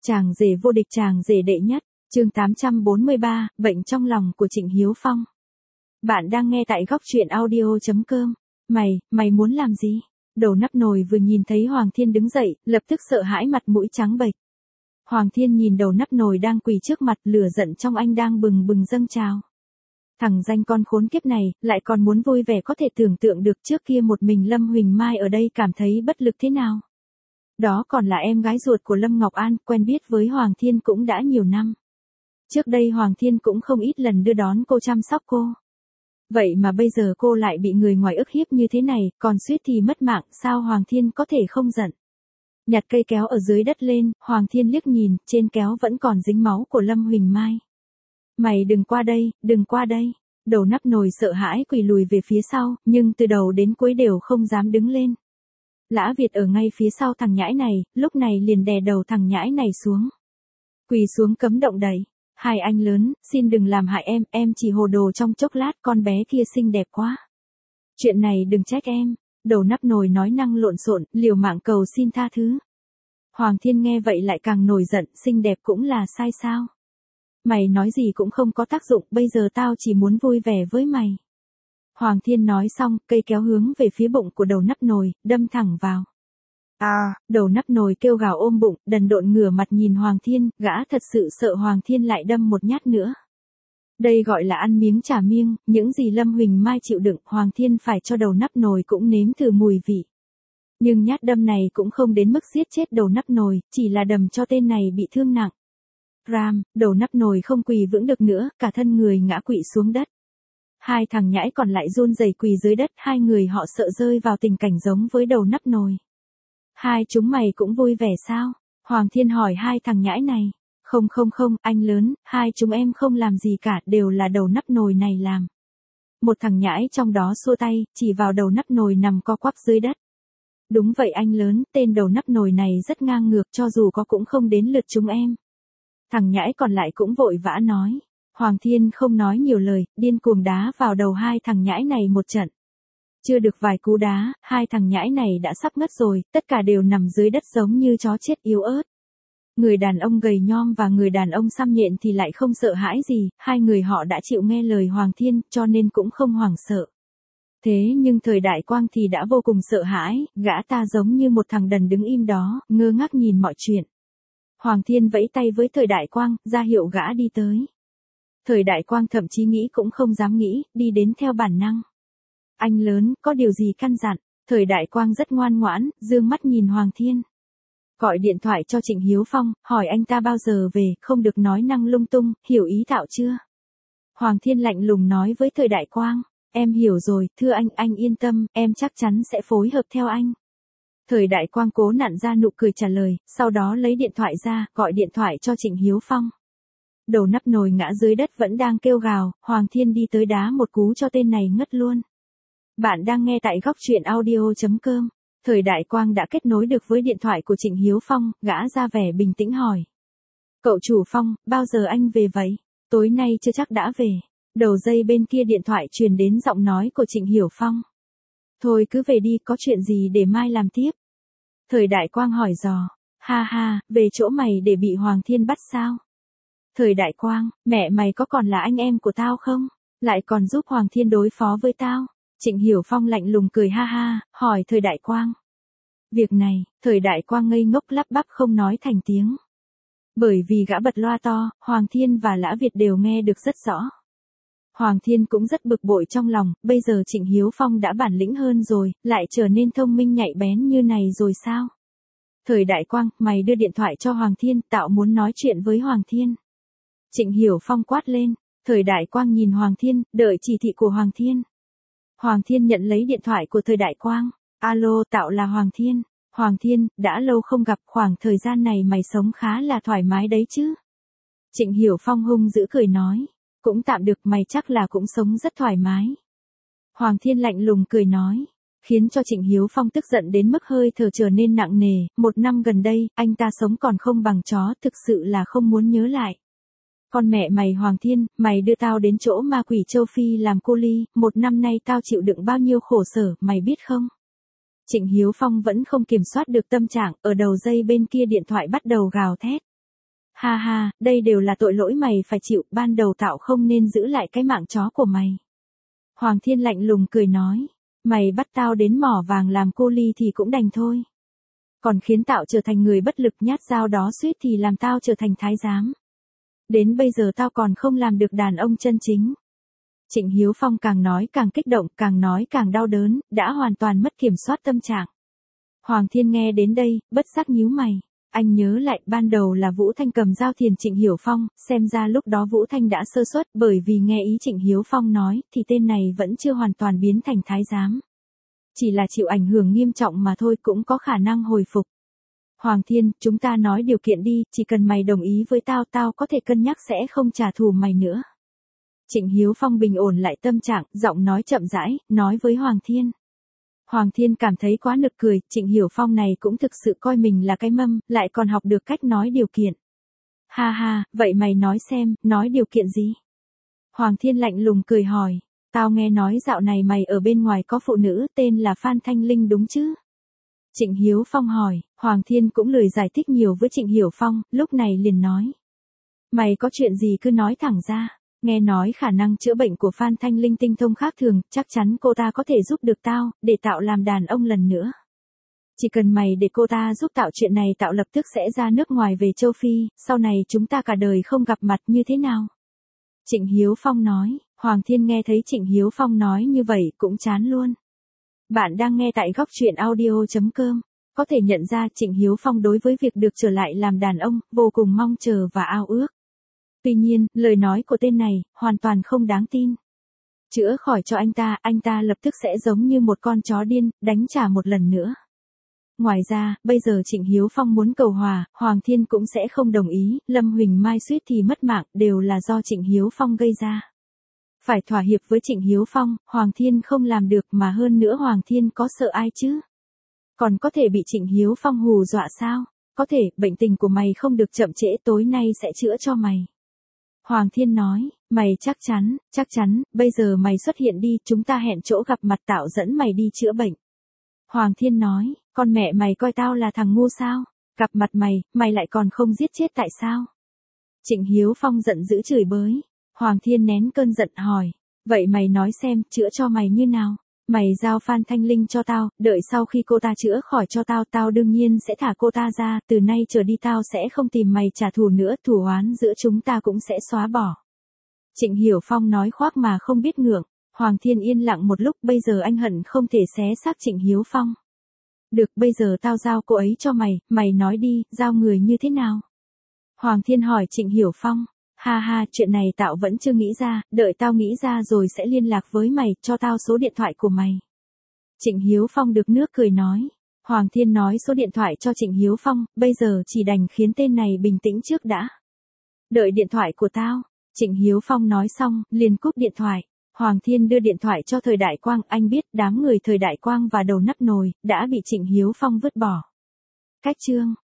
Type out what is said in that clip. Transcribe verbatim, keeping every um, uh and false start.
Chàng rể vô địch, chàng rể đệ nhất, chương tám trăm bốn mươi ba, bệnh trong lòng của Trịnh Hiếu Phong. Bạn đang nghe tại góc truyện audio chấm com. Mày, mày muốn làm gì? Đầu nắp nồi vừa nhìn thấy Hoàng Thiên đứng dậy, lập tức sợ hãi mặt mũi trắng bệch. Hoàng Thiên nhìn đầu nắp nồi đang quỳ trước mặt, lửa giận trong anh đang bừng bừng dâng trào. Thằng danh con khốn kiếp này, lại còn muốn vui vẻ, có thể tưởng tượng được trước kia một mình Lâm Huỳnh Mai ở đây cảm thấy bất lực thế nào. Đó còn là em gái ruột của Lâm Ngọc An, quen biết với Hoàng Thiên cũng đã nhiều năm. Trước đây Hoàng Thiên cũng không ít lần đưa đón cô, chăm sóc cô. Vậy mà bây giờ cô lại bị người ngoài ức hiếp như thế này, còn suýt thì mất mạng, sao Hoàng Thiên có thể không giận. Nhặt cây kéo ở dưới đất lên, Hoàng Thiên liếc nhìn, trên kéo vẫn còn dính máu của Lâm Huỳnh Mai. Mày đừng qua đây, đừng qua đây. Đầu nắp nồi sợ hãi quỳ lùi về phía sau, nhưng từ đầu đến cuối đều không dám đứng lên. Lã Việt ở ngay phía sau thằng nhãi này, lúc này liền đè đầu thằng nhãi này xuống. Quỳ xuống cấm động đẩy. Hai anh lớn, xin đừng làm hại em, em chỉ hồ đồ trong chốc lát, con bé kia xinh đẹp quá. Chuyện này đừng trách em. Đầu nắp nồi nói năng lộn xộn, liều mạng cầu xin tha thứ. Hoàng Thiên nghe vậy lại càng nổi giận, xinh đẹp cũng là sai sao? Mày nói gì cũng không có tác dụng, bây giờ tao chỉ muốn vui vẻ với mày. Hoàng Thiên nói xong, cây kéo hướng về phía bụng của đầu nắp nồi, đâm thẳng vào. À, đầu nắp nồi kêu gào ôm bụng, đần độn ngửa mặt nhìn Hoàng Thiên, gã thật sự sợ Hoàng Thiên lại đâm một nhát nữa. Đây gọi là ăn miếng trả miếng, những gì Lâm Huỳnh Mai chịu đựng, Hoàng Thiên phải cho đầu nắp nồi cũng nếm thử mùi vị. Nhưng nhát đâm này cũng không đến mức giết chết đầu nắp nồi, chỉ là đầm cho tên này bị thương nặng. Ram, đầu nắp nồi không quỳ vững được nữa, cả thân người ngã quỵ xuống đất. Hai thằng nhãi còn lại run rẩy quỳ dưới đất, hai người họ sợ rơi vào tình cảnh giống với đầu nắp nồi. Hai chúng mày cũng vui vẻ sao? Hoàng Thiên hỏi hai thằng nhãi này. Không không không, anh lớn, hai chúng em không làm gì cả, đều là đầu nắp nồi này làm. Một thằng nhãi trong đó xua tay, chỉ vào đầu nắp nồi nằm co quắp dưới đất. Đúng vậy anh lớn, tên đầu nắp nồi này rất ngang ngược, cho dù có cũng không đến lượt chúng em. Thằng nhãi còn lại cũng vội vã nói. Hoàng Thiên không nói nhiều lời, điên cuồng đá vào đầu hai thằng nhãi này một trận. Chưa được vài cú đá, hai thằng nhãi này đã sắp ngất rồi, tất cả đều nằm dưới đất giống như chó chết yếu ớt. Người đàn ông gầy nhom và người đàn ông xăm nhện thì lại không sợ hãi gì, hai người họ đã chịu nghe lời Hoàng Thiên, cho nên cũng không hoảng sợ. Thế nhưng thời Đại Quang thì đã vô cùng sợ hãi, gã ta giống như một thằng đần đứng im đó, ngơ ngác nhìn mọi chuyện. Hoàng Thiên vẫy tay với thời Đại Quang, ra hiệu gã đi tới. Thời Đại Quang thậm chí nghĩ cũng không dám nghĩ, đi đến theo bản năng. Anh lớn, có điều gì căn dặn? Thời Đại Quang rất ngoan ngoãn, dương mắt nhìn Hoàng Thiên. Gọi điện thoại cho Trịnh Hiếu Phong, hỏi anh ta bao giờ về, không được nói năng lung tung, hiểu ý tạo chưa? Hoàng Thiên lạnh lùng nói với Thời Đại Quang, em hiểu rồi, thưa anh, anh yên tâm, em chắc chắn sẽ phối hợp theo anh. Thời Đại Quang cố nặn ra nụ cười trả lời, sau đó lấy điện thoại ra, gọi điện thoại cho Trịnh Hiếu Phong. Đầu nắp nồi ngã dưới đất vẫn đang kêu gào, Hoàng Thiên đi tới đá một cú cho tên này ngất luôn. Bạn đang nghe tại góc truyện audio chấm com. Thời Đại Quang đã kết nối được với điện thoại của Trịnh Hiếu Phong, gã ra vẻ bình tĩnh hỏi. Cậu chủ Phong, bao giờ anh về vậy? Tối nay chưa chắc đã về. Đầu dây bên kia điện thoại truyền đến giọng nói của Trịnh Hiếu Phong. Thôi cứ về đi, có chuyện gì để mai làm tiếp? Thời Đại Quang hỏi dò. Ha ha, về chỗ mày để bị Hoàng Thiên bắt sao? Thời Đại Quang, mẹ mày có còn là anh em của tao không? Lại còn giúp Hoàng Thiên đối phó với tao? Trịnh Hiểu Phong lạnh lùng cười ha ha, hỏi Thời Đại Quang. Việc này, Thời Đại Quang ngây ngốc lắp bắp không nói thành tiếng. Bởi vì gã bật loa to, Hoàng Thiên và Lã Việt đều nghe được rất rõ. Hoàng Thiên cũng rất bực bội trong lòng, bây giờ Trịnh Hiếu Phong đã bản lĩnh hơn rồi, lại trở nên thông minh nhạy bén như này rồi sao? Thời Đại Quang, mày đưa điện thoại cho Hoàng Thiên, tạo muốn nói chuyện với Hoàng Thiên. Trịnh Hiểu Phong quát lên, Thời Đại Quang nhìn Hoàng Thiên, đợi chỉ thị của Hoàng Thiên. Hoàng Thiên nhận lấy điện thoại của Thời Đại Quang. Alo, tạo là Hoàng Thiên. Hoàng Thiên, đã lâu không gặp, khoảng thời gian này mày sống khá là thoải mái đấy chứ? Trịnh Hiểu Phong hung dữ cười nói. Cũng tạm được, mày chắc là cũng sống rất thoải mái. Hoàng Thiên lạnh lùng cười nói. Khiến cho Trịnh Hiếu Phong tức giận đến mức hơi thở trở nên nặng nề. Một năm gần đây, anh ta sống còn không bằng chó, thực sự là không muốn nhớ lại. Con mẹ mày Hoàng Thiên, mày đưa tao đến chỗ ma quỷ châu Phi làm cô ly, một năm nay tao chịu đựng bao nhiêu khổ sở, mày biết không? Trịnh Hiếu Phong vẫn không kiểm soát được tâm trạng, ở đầu dây bên kia điện thoại bắt đầu gào thét. Ha ha, đây đều là tội lỗi mày phải chịu, ban đầu tao không nên giữ lại cái mạng chó của mày. Hoàng Thiên lạnh lùng cười nói, mày bắt tao đến mỏ vàng làm cô ly thì cũng đành thôi. Còn khiến tao trở thành người bất lực nhát dao đó suýt thì làm tao trở thành thái giám. Đến bây giờ tao còn không làm được đàn ông chân chính. Trịnh Hiếu Phong càng nói càng kích động, càng nói càng đau đớn, đã hoàn toàn mất kiểm soát tâm trạng. Hoàng Thiên nghe đến đây, bất giác nhíu mày. Anh nhớ lại ban đầu là Vũ Thanh cầm dao thiền Trịnh Hiểu Phong, xem ra lúc đó Vũ Thanh đã sơ suất, bởi vì nghe ý Trịnh Hiếu Phong nói thì tên này vẫn chưa hoàn toàn biến thành thái giám. Chỉ là chịu ảnh hưởng nghiêm trọng mà thôi, cũng có khả năng hồi phục. Hoàng Thiên, chúng ta nói điều kiện đi, chỉ cần mày đồng ý với tao, tao có thể cân nhắc sẽ không trả thù mày nữa. Trịnh Hiếu Phong bình ổn lại tâm trạng, giọng nói chậm rãi, nói với Hoàng Thiên. Hoàng Thiên cảm thấy quá nực cười, Trịnh Hiểu Phong này cũng thực sự coi mình là cái mâm, lại còn học được cách nói điều kiện. Ha ha, vậy mày nói xem, nói điều kiện gì? Hoàng Thiên lạnh lùng cười hỏi, tao nghe nói dạo này mày ở bên ngoài có phụ nữ tên là Phan Thanh Linh đúng chứ? Trịnh Hiếu Phong hỏi, Hoàng Thiên cũng lười giải thích nhiều với Trịnh Hiểu Phong, lúc này liền nói. Mày có chuyện gì cứ nói thẳng ra. Nghe nói khả năng chữa bệnh của Phan Thanh Linh tinh thông khác thường, chắc chắn cô ta có thể giúp được tao, để tạo làm đàn ông lần nữa. Chỉ cần mày để cô ta giúp tạo chuyện này, tạo lập tức sẽ ra nước ngoài về châu Phi, sau này chúng ta cả đời không gặp mặt như thế nào? Trịnh Hiếu Phong nói, Hoàng Thiên nghe thấy Trịnh Hiếu Phong nói như vậy cũng chán luôn. Bạn đang nghe tại góc truyện audio chấm com. Có thể nhận ra Trịnh Hiếu Phong đối với việc được trở lại làm đàn ông, vô cùng mong chờ và ao ước. Tuy nhiên, lời nói của tên này, hoàn toàn không đáng tin. Chữa khỏi cho anh ta, anh ta lập tức sẽ giống như một con chó điên, đánh trả một lần nữa. Ngoài ra, bây giờ Trịnh Hiếu Phong muốn cầu hòa, Hoàng Thiên cũng sẽ không đồng ý, Lâm Huỳnh Mai suýt thì mất mạng, đều là do Trịnh Hiếu Phong gây ra. Phải thỏa hiệp với Trịnh Hiếu Phong, Hoàng Thiên không làm được, mà hơn nữa Hoàng Thiên có sợ ai chứ? Còn có thể bị Trịnh Hiếu Phong hù dọa sao? Có thể, bệnh tình của mày không được chậm trễ, tối nay sẽ chữa cho mày. Hoàng Thiên nói, mày chắc chắn, chắc chắn, bây giờ mày xuất hiện đi, chúng ta hẹn chỗ gặp mặt, tạo dẫn mày đi chữa bệnh. Hoàng Thiên nói, con mẹ mày coi tao là thằng ngu sao? Gặp mặt mày, mày lại còn không giết chết tại sao? Trịnh Hiếu Phong giận dữ chửi bới. Hoàng Thiên nén cơn giận hỏi, vậy mày nói xem, chữa cho mày như nào? Mày giao Phan Thanh Linh cho tao, đợi sau khi cô ta chữa khỏi cho tao, tao đương nhiên sẽ thả cô ta ra, từ nay trở đi tao sẽ không tìm mày trả thù nữa, thù oán giữa chúng ta cũng sẽ xóa bỏ. Trịnh Hiểu Phong nói khoác mà không biết ngượng. Hoàng Thiên yên lặng một lúc, bây giờ anh hận không thể xé xác Trịnh Hiếu Phong. Được, bây giờ tao giao cô ấy cho mày, mày nói đi, giao người như thế nào? Hoàng Thiên hỏi Trịnh Hiểu Phong. Ha ha, chuyện này tao vẫn chưa nghĩ ra, đợi tao nghĩ ra rồi sẽ liên lạc với mày, cho tao số điện thoại của mày. Trịnh Hiếu Phong được nước cười nói. Hoàng Thiên nói số điện thoại cho Trịnh Hiếu Phong, bây giờ chỉ đành khiến tên này bình tĩnh trước đã. Đợi điện thoại của tao. Trịnh Hiếu Phong nói xong, liền cúp điện thoại. Hoàng Thiên đưa điện thoại cho Thời Đại Quang, anh biết đám người Thời Đại Quang và Đầu Nắp Nồi, đã bị Trịnh Hiếu Phong vứt bỏ. Cách chương.